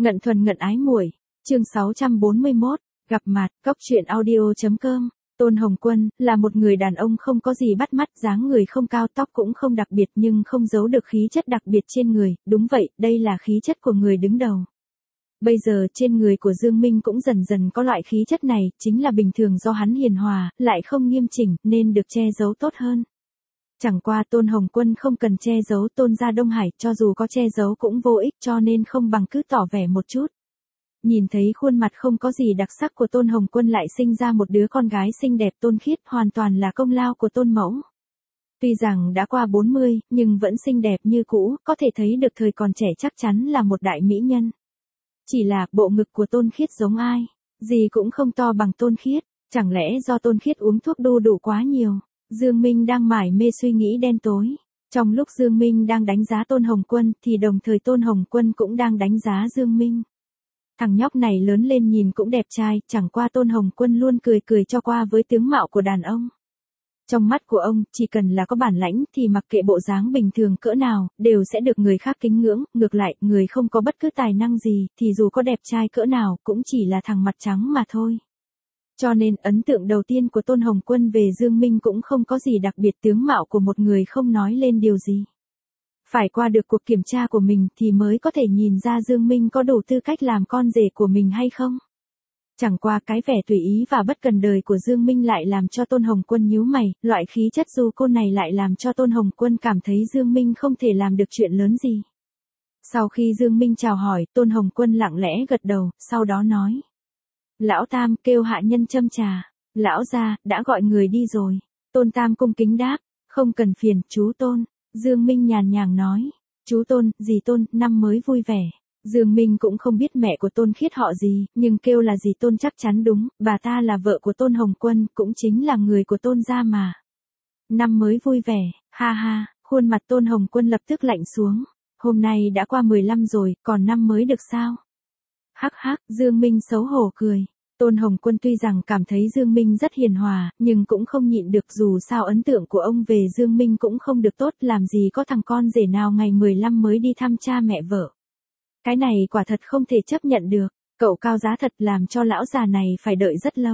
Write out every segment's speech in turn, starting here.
Ngận thuần ngận ái muội, chương 641, gặp mặt, cốc truyện audio.com. Tôn Hồng Quân là một người đàn ông không có gì bắt mắt, dáng người không cao, tóc cũng không đặc biệt nhưng không giấu được khí chất đặc biệt trên người, đúng vậy, đây là khí chất của người đứng đầu. Bây giờ trên người của Dương Minh cũng dần dần có loại khí chất này, chính là bình thường do hắn hiền hòa, lại không nghiêm chỉnh, nên được che giấu tốt hơn. Chẳng qua Tôn Hồng Quân không cần che giấu Tôn gia Đông Hải, cho dù có che giấu cũng vô ích, cho nên không bằng cứ tỏ vẻ một chút. Nhìn thấy khuôn mặt không có gì đặc sắc của Tôn Hồng Quân lại sinh ra một đứa con gái xinh đẹp Tôn Khiết, hoàn toàn là công lao của Tôn mẫu. Tuy rằng đã qua 40, nhưng vẫn xinh đẹp như cũ, có thể thấy được thời còn trẻ chắc chắn là một đại mỹ nhân. Chỉ là bộ ngực của Tôn Khiết giống ai? Gì cũng không to bằng Tôn Khiết, chẳng lẽ do Tôn Khiết uống thuốc đu đủ quá nhiều? Dương Minh đang mải mê suy nghĩ đen tối. Trong lúc Dương Minh đang đánh giá Tôn Hồng Quân thì đồng thời Tôn Hồng Quân cũng đang đánh giá Dương Minh. Thằng nhóc này lớn lên nhìn cũng đẹp trai, chẳng qua Tôn Hồng Quân luôn cười cười cho qua với tướng mạo của đàn ông. Trong mắt của ông, chỉ cần là có bản lãnh thì mặc kệ bộ dáng bình thường cỡ nào, đều sẽ được người khác kính ngưỡng, ngược lại, người không có bất cứ tài năng gì, thì dù có đẹp trai cỡ nào, cũng chỉ là thằng mặt trắng mà thôi. Cho nên ấn tượng đầu tiên của Tôn Hồng Quân về Dương Minh cũng không có gì đặc biệt, tướng mạo của một người không nói lên điều gì. Phải qua được cuộc kiểm tra của mình thì mới có thể nhìn ra Dương Minh có đủ tư cách làm con rể của mình hay không. Chẳng qua cái vẻ tùy ý và bất cần đời của Dương Minh lại làm cho Tôn Hồng Quân nhíu mày, loại khí chất du côn này lại làm cho Tôn Hồng Quân cảm thấy Dương Minh không thể làm được chuyện lớn gì. Sau khi Dương Minh chào hỏi, Tôn Hồng Quân lặng lẽ gật đầu, sau đó nói. Lão Tam kêu hạ nhân châm trà. Lão gia đã gọi người đi rồi. Tôn Tam cung kính đáp, không cần phiền, chú Tôn. Dương Minh nhàn nhàng nói, chú Tôn, dì Tôn, năm mới vui vẻ. Dương Minh cũng không biết mẹ của Tôn Khiết họ gì, nhưng kêu là dì Tôn chắc chắn đúng, bà ta là vợ của Tôn Hồng Quân, cũng chính là người của Tôn gia mà. Năm mới vui vẻ, ha ha, khuôn mặt Tôn Hồng Quân lập tức lạnh xuống. Hôm nay đã qua 15 rồi, còn năm mới được sao? Hắc hắc, Dương Minh xấu hổ cười. Tôn Hồng Quân tuy rằng cảm thấy Dương Minh rất hiền hòa, nhưng cũng không nhịn được, dù sao ấn tượng của ông về Dương Minh cũng không được tốt, làm gì có thằng con rể nào ngày 15 mới đi thăm cha mẹ vợ. Cái này quả thật không thể chấp nhận được, cậu cao giá thật làm cho lão già này phải đợi rất lâu.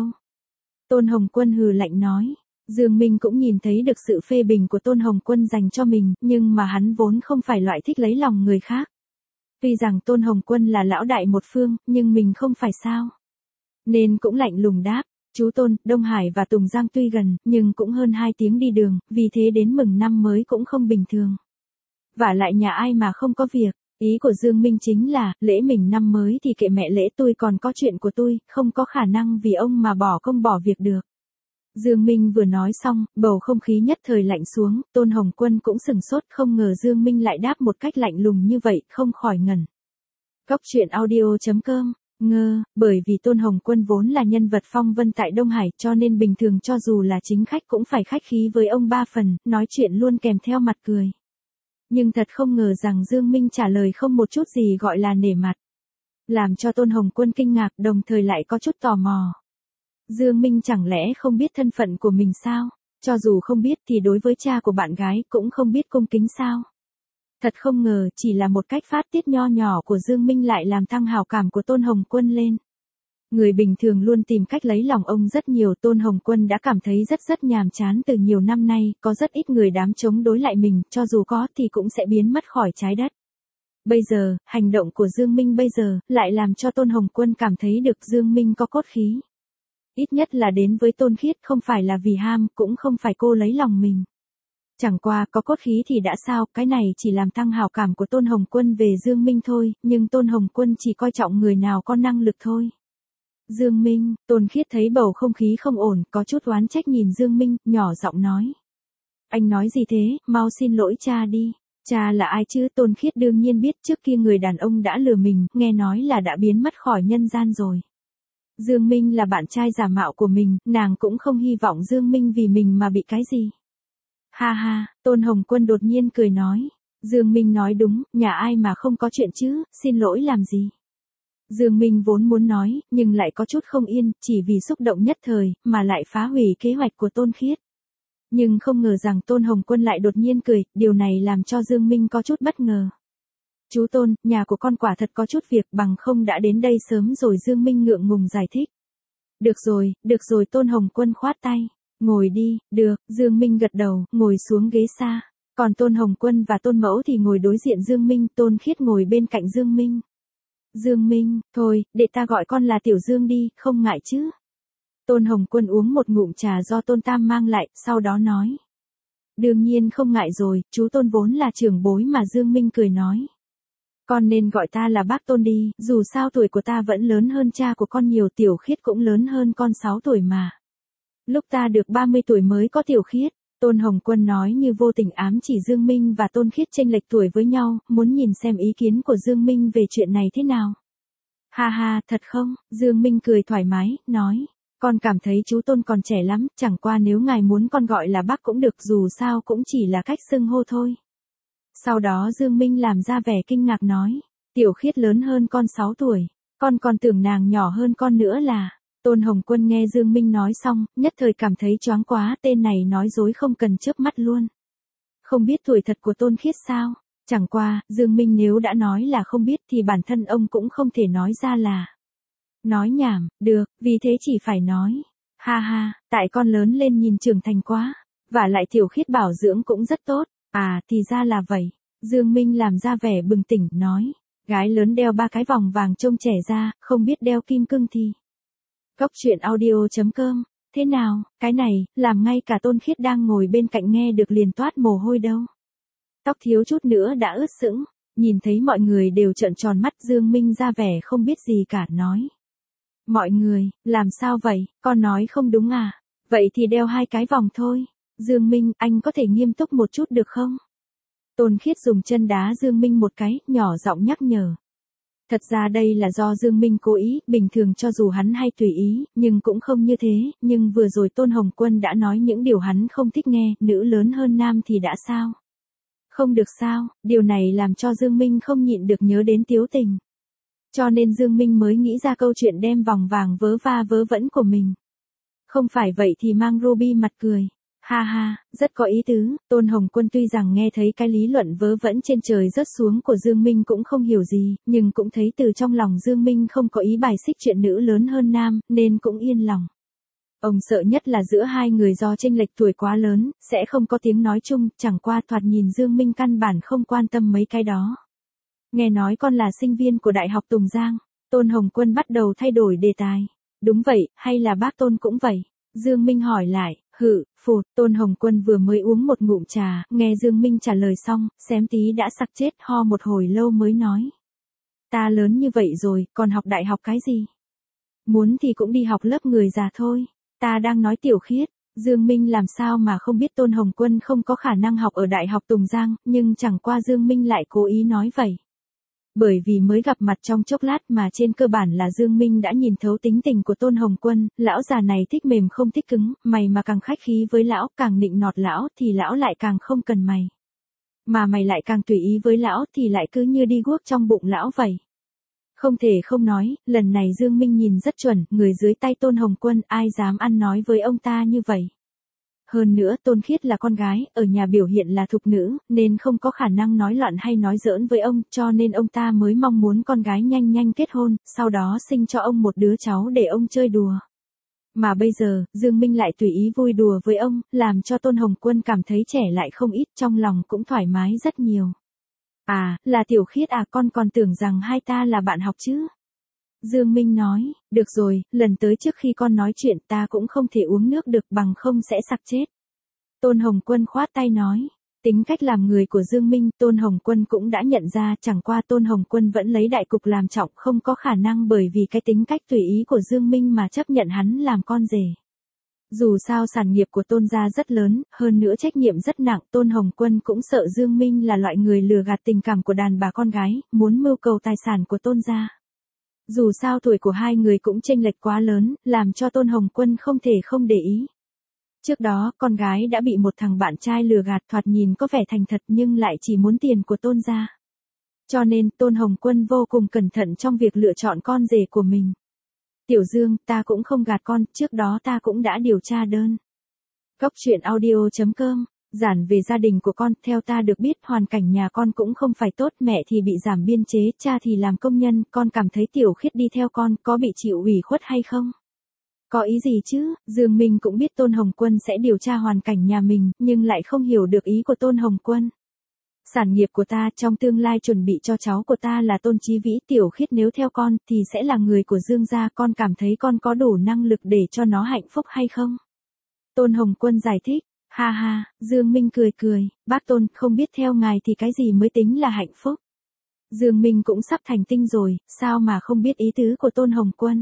Tôn Hồng Quân hừ lạnh nói, Dương Minh cũng nhìn thấy được sự phê bình của Tôn Hồng Quân dành cho mình, nhưng mà hắn vốn không phải loại thích lấy lòng người khác. Tuy rằng Tôn Hồng Quân là lão đại một phương, nhưng mình không phải sao. Nên cũng lạnh lùng đáp, chú Tôn, Đông Hải và Tùng Giang tuy gần, nhưng cũng hơn 2 tiếng đi đường, vì thế đến mừng năm mới cũng không bình thường. Vả lại nhà ai mà không có việc, ý của Dương Minh chính là, lễ mình năm mới thì kệ mẹ lễ tôi, còn có chuyện của tôi, không có khả năng vì ông mà bỏ công bỏ việc được. Dương Minh vừa nói xong, bầu không khí nhất thời lạnh xuống, Tôn Hồng Quân cũng sừng sốt, không ngờ Dương Minh lại đáp một cách lạnh lùng như vậy, không khỏi ngẩn. Cốc truyện audio.com. Bởi vì Tôn Hồng Quân vốn là nhân vật phong vân tại Đông Hải, cho nên bình thường cho dù là chính khách cũng phải khách khí với ông 3 phần, nói chuyện luôn kèm theo mặt cười. Nhưng thật không ngờ rằng Dương Minh trả lời không một chút gì gọi là nể mặt. Làm cho Tôn Hồng Quân kinh ngạc, đồng thời lại có chút tò mò. Dương Minh chẳng lẽ không biết thân phận của mình sao? Cho dù không biết thì đối với cha của bạn gái cũng không biết cung kính sao? Thật không ngờ chỉ là một cách phát tiết nho nhỏ của Dương Minh lại làm tăng hào cảm của Tôn Hồng Quân lên. Người bình thường luôn tìm cách lấy lòng ông rất nhiều, Tôn Hồng Quân đã cảm thấy rất nhàm chán từ nhiều năm nay, có rất ít người dám chống đối lại mình, cho dù có thì cũng sẽ biến mất khỏi trái đất. Bây giờ, hành động của Dương Minh bây giờ, lại làm cho Tôn Hồng Quân cảm thấy được Dương Minh có cốt khí. Ít nhất là đến với Tôn Khiết không phải là vì ham, cũng không phải cô lấy lòng mình. Chẳng qua có cốt khí thì đã sao, cái này chỉ làm tăng hào cảm của Tôn Hồng Quân về Dương Minh thôi, nhưng Tôn Hồng Quân chỉ coi trọng người nào có năng lực thôi. Dương Minh, Tôn Khiết thấy bầu không khí không ổn, có chút oán trách nhìn Dương Minh, nhỏ giọng nói. Anh nói gì thế, mau xin lỗi cha đi. Cha là ai chứ? Tôn Khiết đương nhiên biết trước kia người đàn ông đã lừa mình, nghe nói là đã biến mất khỏi nhân gian rồi. Dương Minh là bạn trai giả mạo của mình, nàng cũng không hy vọng Dương Minh vì mình mà bị cái gì. Ha ha, Tôn Hồng Quân đột nhiên cười nói. Dương Minh nói đúng, nhà ai mà không có chuyện chứ, xin lỗi làm gì. Dương Minh vốn muốn nói, nhưng lại có chút không yên, chỉ vì xúc động nhất thời, mà lại phá hủy kế hoạch của Tôn Khiết. Nhưng không ngờ rằng Tôn Hồng Quân lại đột nhiên cười, điều này làm cho Dương Minh có chút bất ngờ. Chú Tôn, nhà của con quả thật có chút việc bằng không đã đến đây sớm rồi. Dương Minh ngượng ngùng giải thích. Được rồi Tôn Hồng Quân khoát tay. Ngồi đi, được, Dương Minh gật đầu, ngồi xuống ghế xa. Còn Tôn Hồng Quân và Tôn Mẫu thì ngồi đối diện Dương Minh, Tôn Khiết ngồi bên cạnh Dương Minh. Dương Minh, thôi, để ta gọi con là Tiểu Dương đi, không ngại chứ. Tôn Hồng Quân uống một ngụm trà do Tôn Tam mang lại, sau đó nói. Đương nhiên không ngại rồi, chú Tôn vốn là trưởng bối mà. Dương Minh cười nói. Con nên gọi ta là bác Tôn đi, dù sao tuổi của ta vẫn lớn hơn cha của con nhiều. Tiểu Khiết cũng lớn hơn con 6 tuổi mà. Lúc ta được 30 tuổi mới có Tiểu Khiết. Tôn Hồng Quân nói như vô tình ám chỉ Dương Minh và Tôn Khiết chênh lệch tuổi với nhau, muốn nhìn xem ý kiến của Dương Minh về chuyện này thế nào. Ha ha, thật không? Dương Minh cười thoải mái, nói. Con cảm thấy chú Tôn còn trẻ lắm, chẳng qua nếu ngài muốn con gọi là bác cũng được, dù sao cũng chỉ là cách xưng hô thôi. Sau đó Dương Minh làm ra vẻ kinh ngạc nói. Tiểu Khiết lớn hơn con 6 tuổi. Con còn tưởng nàng nhỏ hơn con nữa là. Tôn Hồng Quân nghe Dương Minh nói xong, nhất thời cảm thấy choáng quá. Tên này nói dối không cần chớp mắt luôn. Không biết tuổi thật của Tôn Khiết sao? Chẳng qua, Dương Minh nếu đã nói là không biết thì bản thân ông cũng không thể nói ra là. Nói nhảm, được, vì thế chỉ phải nói. Ha ha, tại con lớn lên nhìn trưởng thành quá. Và lại Tiểu Khiết bảo dưỡng cũng rất tốt. À, thì ra là vậy. Dương Minh làm ra vẻ bừng tỉnh, nói. Gái lớn đeo 3 cái vòng vàng trông trẻ ra, không biết đeo kim cương thì. Cốc truyện audio.com. Thế nào, cái này, làm ngay cả Tôn Khiết đang ngồi bên cạnh nghe được liền toát mồ hôi đâu. Tóc thiếu chút nữa đã ướt sũng. Nhìn thấy mọi người đều trợn tròn mắt, Dương Minh ra vẻ không biết gì cả, nói. Mọi người, làm sao vậy, con nói không đúng à? Vậy thì đeo 2 cái vòng thôi. Dương Minh, anh có thể nghiêm túc một chút được không? Tôn Khiết dùng chân đá Dương Minh một cái, nhỏ giọng nhắc nhở. Thật ra đây là do Dương Minh cố ý, bình thường cho dù hắn hay tùy ý, nhưng cũng không như thế, nhưng vừa rồi Tôn Hồng Quân đã nói những điều hắn không thích nghe, nữ lớn hơn nam thì đã sao? Không được sao, điều này làm cho Dương Minh không nhịn được nhớ đến Tiếu Tình. Cho nên Dương Minh mới nghĩ ra câu chuyện đem vòng vàng vớ va vớ vẩn của mình. Không phải vậy thì mang Ruby mặt cười. Ha ha, rất có ý tứ. Tôn Hồng Quân tuy rằng nghe thấy cái lý luận vớ vẩn trên trời rớt xuống của Dương Minh cũng không hiểu gì, nhưng cũng thấy từ trong lòng Dương Minh không có ý bài xích chuyện nữ lớn hơn nam, nên cũng yên lòng. Ông sợ nhất là giữa hai người do chênh lệch tuổi quá lớn, sẽ không có tiếng nói chung, chẳng qua thoạt nhìn Dương Minh căn bản không quan tâm mấy cái đó. Nghe nói con là sinh viên của Đại học Tùng Giang. Tôn Hồng Quân bắt đầu thay đổi đề tài. Đúng vậy, hay là bác Tôn cũng vậy? Dương Minh hỏi lại. Phụt, Tôn Hồng Quân vừa mới uống một ngụm trà, nghe Dương Minh trả lời xong, xém tí đã sặc chết, ho một hồi lâu mới nói. Ta lớn như vậy rồi, còn học đại học cái gì? Muốn thì cũng đi học lớp người già thôi. Ta đang nói Tiểu Khiết. Dương Minh làm sao mà không biết Tôn Hồng Quân không có khả năng học ở Đại học Tùng Giang, nhưng chẳng qua Dương Minh lại cố ý nói vậy. Bởi vì mới gặp mặt trong chốc lát mà trên cơ bản là Dương Minh đã nhìn thấu tính tình của Tôn Hồng Quân, lão già này thích mềm không thích cứng, mày mà càng khách khí với lão, càng nịnh nọt lão thì lão lại càng không cần mày. Mà mày lại càng tùy ý với lão thì lại cứ như đi guốc trong bụng lão vậy. Không thể không nói, lần này Dương Minh nhìn rất chuẩn, người dưới tay Tôn Hồng Quân ai dám ăn nói với ông ta như vậy. Hơn nữa Tôn Khiết là con gái, ở nhà biểu hiện là thục nữ, nên không có khả năng nói loạn hay nói giỡn với ông, cho nên ông ta mới mong muốn con gái nhanh nhanh kết hôn, sau đó sinh cho ông một đứa cháu để ông chơi đùa. Mà bây giờ, Dương Minh lại tùy ý vui đùa với ông, làm cho Tôn Hồng Quân cảm thấy trẻ lại không ít, trong lòng cũng thoải mái rất nhiều. À, là Tiểu Khiết à, con còn tưởng rằng hai ta là bạn học chứ. Dương Minh nói, được rồi, lần tới trước khi con nói chuyện ta cũng không thể uống nước được bằng không sẽ sặc chết. Tôn Hồng Quân khoát tay nói, tính cách làm người của Dương Minh Tôn Hồng Quân cũng đã nhận ra, chẳng qua Tôn Hồng Quân vẫn lấy đại cục làm trọng, không có khả năng bởi vì cái tính cách tùy ý của Dương Minh mà chấp nhận hắn làm con rể. Dù sao sản nghiệp của Tôn gia rất lớn, hơn nữa trách nhiệm rất nặng, Tôn Hồng Quân cũng sợ Dương Minh là loại người lừa gạt tình cảm của đàn bà con gái, muốn mưu cầu tài sản của Tôn gia. Dù sao tuổi của hai người cũng chênh lệch quá lớn, làm cho Tôn Hồng Quân không thể không để ý. Trước đó, con gái đã bị một thằng bạn trai lừa gạt, thoạt nhìn có vẻ thành thật nhưng lại chỉ muốn tiền của Tôn gia. Cho nên, Tôn Hồng Quân vô cùng cẩn thận trong việc lựa chọn con rể của mình. Tiểu Dương, ta cũng không gạt con, trước đó ta cũng đã điều tra đơn. Cốc truyện audio.com Giản về gia đình của con, theo ta được biết hoàn cảnh nhà con cũng không phải tốt, mẹ thì bị giảm biên chế, cha thì làm công nhân, con cảm thấy Tiểu Khiết đi theo con có bị chịu ủy khuất hay không? Có ý gì chứ? Dương Minh cũng biết Tôn Hồng Quân sẽ điều tra hoàn cảnh nhà mình, nhưng lại không hiểu được ý của Tôn Hồng Quân. Sản nghiệp của ta trong tương lai chuẩn bị cho cháu của ta là Tôn Chí Vĩ, Tiểu Khiết nếu theo con thì sẽ là người của Dương gia, con cảm thấy con có đủ năng lực để cho nó hạnh phúc hay không? Tôn Hồng Quân giải thích. Ha ha, Dương Minh cười cười, bác Tôn, không biết theo ngài thì cái gì mới tính là hạnh phúc? Dương Minh cũng sắp thành tinh rồi, sao mà không biết ý tứ của Tôn Hồng Quân?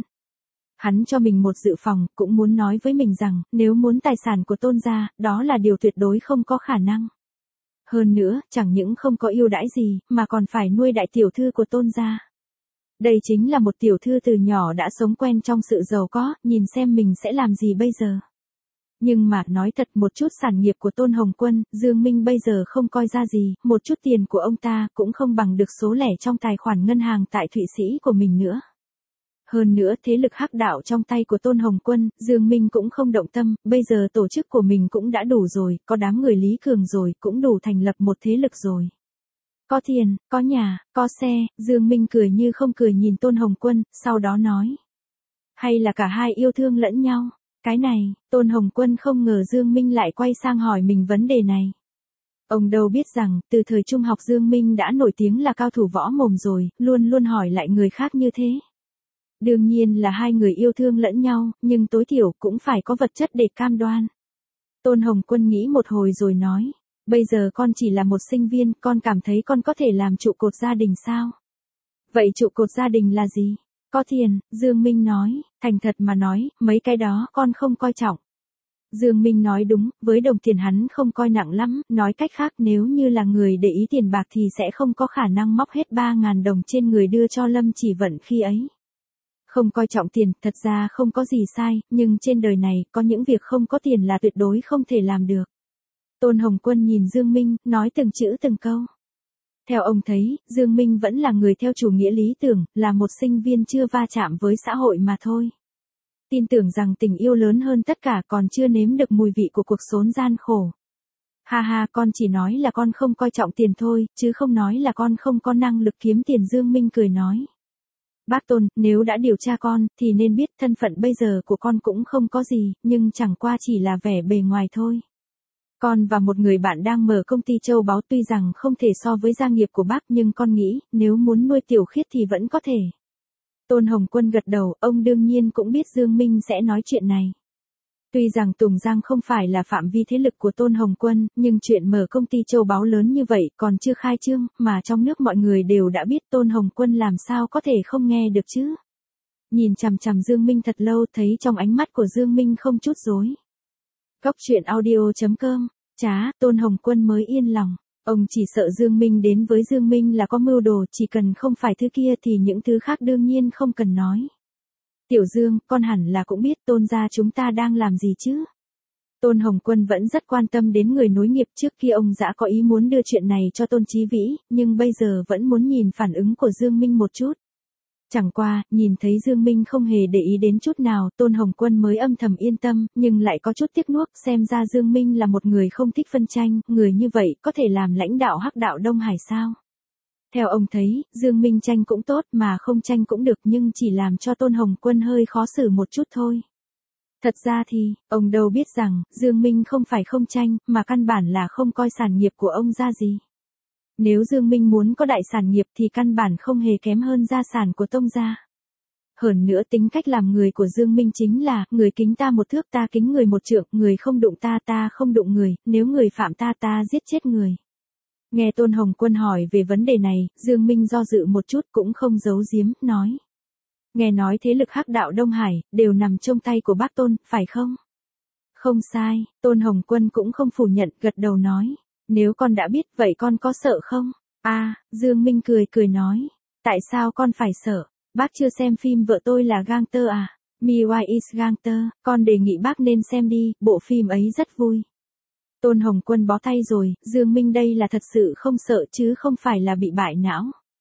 Hắn cho mình một dự phòng, cũng muốn nói với mình rằng, nếu muốn tài sản của Tôn gia, đó là điều tuyệt đối không có khả năng. Hơn nữa, chẳng những không có ưu đãi gì, mà còn phải nuôi đại tiểu thư của Tôn gia. Đây chính là một tiểu thư từ nhỏ đã sống quen trong sự giàu có, nhìn xem mình sẽ làm gì bây giờ. Nhưng mà, nói thật, một chút sản nghiệp của Tôn Hồng Quân, Dương Minh bây giờ không coi ra gì, một chút tiền của ông ta cũng không bằng được số lẻ trong tài khoản ngân hàng tại Thụy Sĩ của mình nữa. Hơn nữa, thế lực hắc đạo trong tay của Tôn Hồng Quân, Dương Minh cũng không động tâm, bây giờ tổ chức của mình cũng đã đủ rồi, có đám người Lý Cường rồi, cũng đủ thành lập một thế lực rồi. Có tiền, có nhà, có xe, Dương Minh cười như không cười nhìn Tôn Hồng Quân, sau đó nói. Hay là cả hai yêu thương lẫn nhau? Cái này, Tôn Hồng Quân không ngờ Dương Minh lại quay sang hỏi mình vấn đề này. Ông đâu biết rằng, từ thời trung học Dương Minh đã nổi tiếng là cao thủ võ mồm rồi, luôn luôn hỏi lại người khác như thế. Đương nhiên là hai người yêu thương lẫn nhau, nhưng tối thiểu cũng phải có vật chất để cam đoan. Tôn Hồng Quân nghĩ một hồi rồi nói, bây giờ con chỉ là một sinh viên, con cảm thấy con có thể làm trụ cột gia đình sao? Vậy trụ cột gia đình là gì? Có tiền, Dương Minh nói, thành thật mà nói, mấy cái đó con không coi trọng. Dương Minh nói đúng, với đồng tiền hắn không coi nặng lắm, nói cách khác nếu như là người để ý tiền bạc thì sẽ không có khả năng móc hết 3.000 đồng trên người đưa cho Lâm Chỉ Vận khi ấy. Không coi trọng tiền, thật ra không có gì sai, nhưng trên đời này, có những việc không có tiền là tuyệt đối không thể làm được. Tôn Hồng Quân nhìn Dương Minh, nói từng chữ từng câu. Theo ông thấy, Dương Minh vẫn là người theo chủ nghĩa lý tưởng, là một sinh viên chưa va chạm với xã hội mà thôi. Tin tưởng rằng tình yêu lớn hơn tất cả, còn chưa nếm được mùi vị của cuộc sống gian khổ. Ha ha, con chỉ nói là con không coi trọng tiền thôi, chứ không nói là con không có năng lực kiếm tiền. Dương Minh cười nói. Bác Tôn, nếu đã điều tra con, thì nên biết thân phận bây giờ của con cũng không có gì, nhưng chẳng qua chỉ là vẻ bề ngoài thôi. Con và một người bạn đang mở công ty châu báu, tuy rằng không thể so với gia nghiệp của bác, nhưng con nghĩ, nếu muốn nuôi Tiểu Khiết thì vẫn có thể. Tôn Hồng Quân gật đầu, ông đương nhiên cũng biết Dương Minh sẽ nói chuyện này. Tuy rằng Tùng Giang không phải là phạm vi thế lực của Tôn Hồng Quân, nhưng chuyện mở công ty châu báu lớn như vậy còn chưa khai trương, mà trong nước mọi người đều đã biết, Tôn Hồng Quân làm sao có thể không nghe được chứ. Nhìn chằm chằm Dương Minh thật lâu, thấy trong ánh mắt của Dương Minh không chút dối. Cốc truyện audio.com, chá, Tôn Hồng Quân mới yên lòng. Ông chỉ sợ Dương Minh đến với Dương Minh là có mưu đồ, chỉ cần không phải thứ kia thì những thứ khác đương nhiên không cần nói. Tiểu Dương, con hẳn là cũng biết Tôn gia chúng ta đang làm gì chứ? Tôn Hồng Quân vẫn rất quan tâm đến người nối nghiệp, trước kia ông đã có ý muốn đưa chuyện này cho Tôn Chí Vĩ, nhưng bây giờ vẫn muốn nhìn phản ứng của Dương Minh một chút. Chẳng qua, nhìn thấy Dương Minh không hề để ý đến chút nào, Tôn Hồng Quân mới âm thầm yên tâm, nhưng lại có chút tiếc nuối, xem ra Dương Minh là một người không thích phân tranh, người như vậy có thể làm lãnh đạo hắc đạo Đông Hải sao? Theo ông thấy, Dương Minh tranh cũng tốt, mà không tranh cũng được, nhưng chỉ làm cho Tôn Hồng Quân hơi khó xử một chút thôi. Thật ra thì, ông đâu biết rằng, Dương Minh không phải không tranh, mà căn bản là không coi sản nghiệp của ông ra gì. Nếu Dương Minh muốn có đại sản nghiệp thì căn bản không hề kém hơn gia sản của Tông gia. Hơn nữa tính cách làm người của Dương Minh chính là, người kính ta một thước ta kính người một trượng, người không đụng ta ta không đụng người, nếu người phạm ta ta giết chết người. Nghe Tôn Hồng Quân hỏi về vấn đề này, Dương Minh do dự một chút cũng không giấu giếm, nói. Nghe nói thế lực hắc đạo Đông Hải, đều nằm trong tay của bác Tôn, phải không? Không sai, Tôn Hồng Quân cũng không phủ nhận, gật đầu nói. Nếu con đã biết, vậy con có sợ không? Dương Minh cười cười nói. Tại sao con phải sợ? Bác chưa xem phim Vợ tôi là gangster à? My Wife is Gangster, con đề nghị bác nên xem đi, bộ phim ấy rất vui. Tôn Hồng Quân bó tay rồi, Dương Minh đây là thật sự không sợ chứ không phải là bị bại não.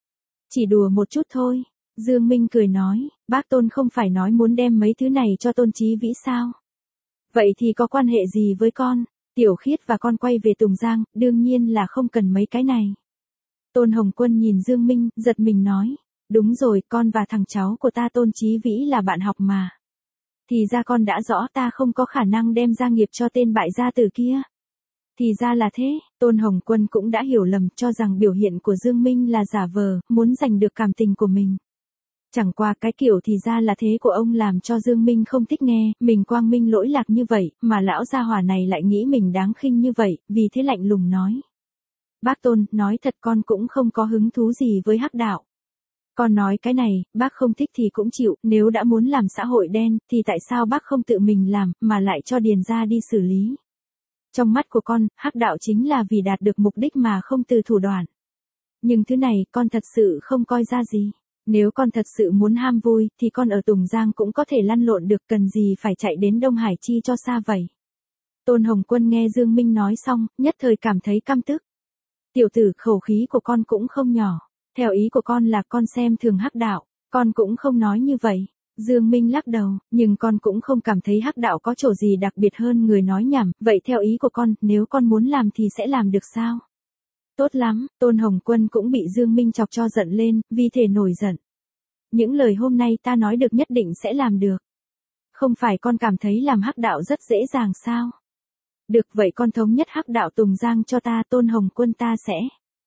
Chỉ đùa một chút thôi. Dương Minh cười nói, bác Tôn không phải nói muốn đem mấy thứ này cho Tôn Chí Vĩ sao? Vậy thì có quan hệ gì với con? Tiểu Khiết và con quay về Tùng Giang, đương nhiên là không cần mấy cái này. Tôn Hồng Quân nhìn Dương Minh, giật mình nói. Đúng rồi, con và thằng cháu của ta Tôn Chí Vĩ là bạn học mà. Thì ra con đã rõ ta không có khả năng đem gia nghiệp cho tên bại gia tử kia. Thì ra là thế, Tôn Hồng Quân cũng đã hiểu lầm, cho rằng biểu hiện của Dương Minh là giả vờ, muốn giành được cảm tình của mình. Chẳng qua cái kiểu thì ra là thế của ông làm cho Dương Minh không thích nghe, mình quang minh lỗi lạc như vậy, mà lão gia hỏa này lại nghĩ mình đáng khinh như vậy, vì thế lạnh lùng nói. Bác Tôn, nói thật con cũng không có hứng thú gì với hắc đạo. Con nói cái này, bác không thích thì cũng chịu, nếu đã muốn làm xã hội đen, thì tại sao bác không tự mình làm, mà lại cho Điền gia đi xử lý. Trong mắt của con, hắc đạo chính là vì đạt được mục đích mà không từ thủ đoạn. Nhưng thứ này, con thật sự không coi ra gì. Nếu con thật sự muốn ham vui, thì con ở Tùng Giang cũng có thể lăn lộn được, cần gì phải chạy đến Đông Hải chi cho xa vậy. Tôn Hồng Quân nghe Dương Minh nói xong, nhất thời cảm thấy căm tức. Tiểu tử, khẩu khí của con cũng không nhỏ. Theo ý của con là con xem thường hắc đạo, con cũng không nói như vậy. Dương Minh lắc đầu, nhưng con cũng không cảm thấy hắc đạo có chỗ gì đặc biệt hơn người nói nhảm, vậy theo ý của con, nếu con muốn làm thì sẽ làm được sao? Tốt lắm, Tôn Hồng Quân cũng bị Dương Minh chọc cho giận lên, vì thể nổi giận. Những lời hôm nay ta nói được nhất định sẽ làm được. Không phải con cảm thấy làm hắc đạo rất dễ dàng sao? Được vậy con thống nhất hắc đạo Tùng Giang cho ta, Tôn Hồng Quân ta sẽ.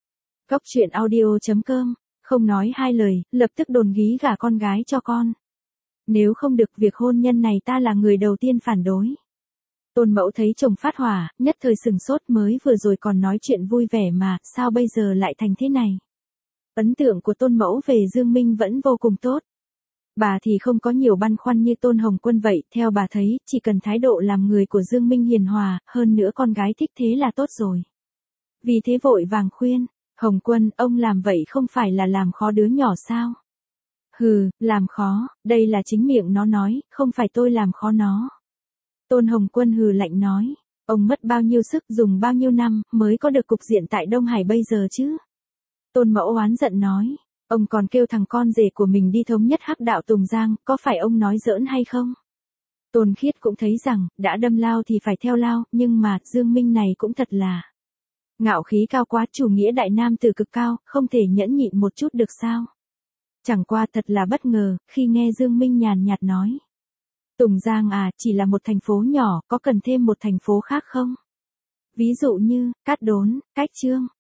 Cốc truyện audio.com, không nói hai lời, lập tức đồn gí gả con gái cho con. Nếu không được việc hôn nhân này ta là người đầu tiên phản đối. Tôn Mẫu thấy chồng phát hỏa, nhất thời sừng sốt, mới vừa rồi còn nói chuyện vui vẻ mà, sao bây giờ lại thành thế này? Ấn tượng của Tôn Mẫu về Dương Minh vẫn vô cùng tốt. Bà thì không có nhiều băn khoăn như Tôn Hồng Quân vậy, theo bà thấy, chỉ cần thái độ làm người của Dương Minh hiền hòa, hơn nữa con gái thích thế là tốt rồi. Vì thế vội vàng khuyên, Hồng Quân, ông làm vậy không phải là làm khó đứa nhỏ sao? Hừ, làm khó, đây là chính miệng nó nói, không phải tôi làm khó nó. Tôn Hồng Quân hừ lạnh nói, ông mất bao nhiêu sức, dùng bao nhiêu năm, mới có được cục diện tại Đông Hải bây giờ chứ? Tôn Mẫu oán giận nói, ông còn kêu thằng con rể của mình đi thống nhất hắc đạo Tùng Giang, có phải ông nói giỡn hay không? Tôn Khiết cũng thấy rằng, đã đâm lao thì phải theo lao, nhưng mà, Dương Minh này cũng thật là ngạo khí cao quá, chủ nghĩa đại nam tử cực cao, không thể nhẫn nhịn một chút được sao? Chẳng qua thật là bất ngờ, khi nghe Dương Minh nhàn nhạt nói. Tùng Giang à, chỉ là một thành phố nhỏ, có cần thêm một thành phố khác không? Ví dụ như, Cát Đốn, Cách Chương.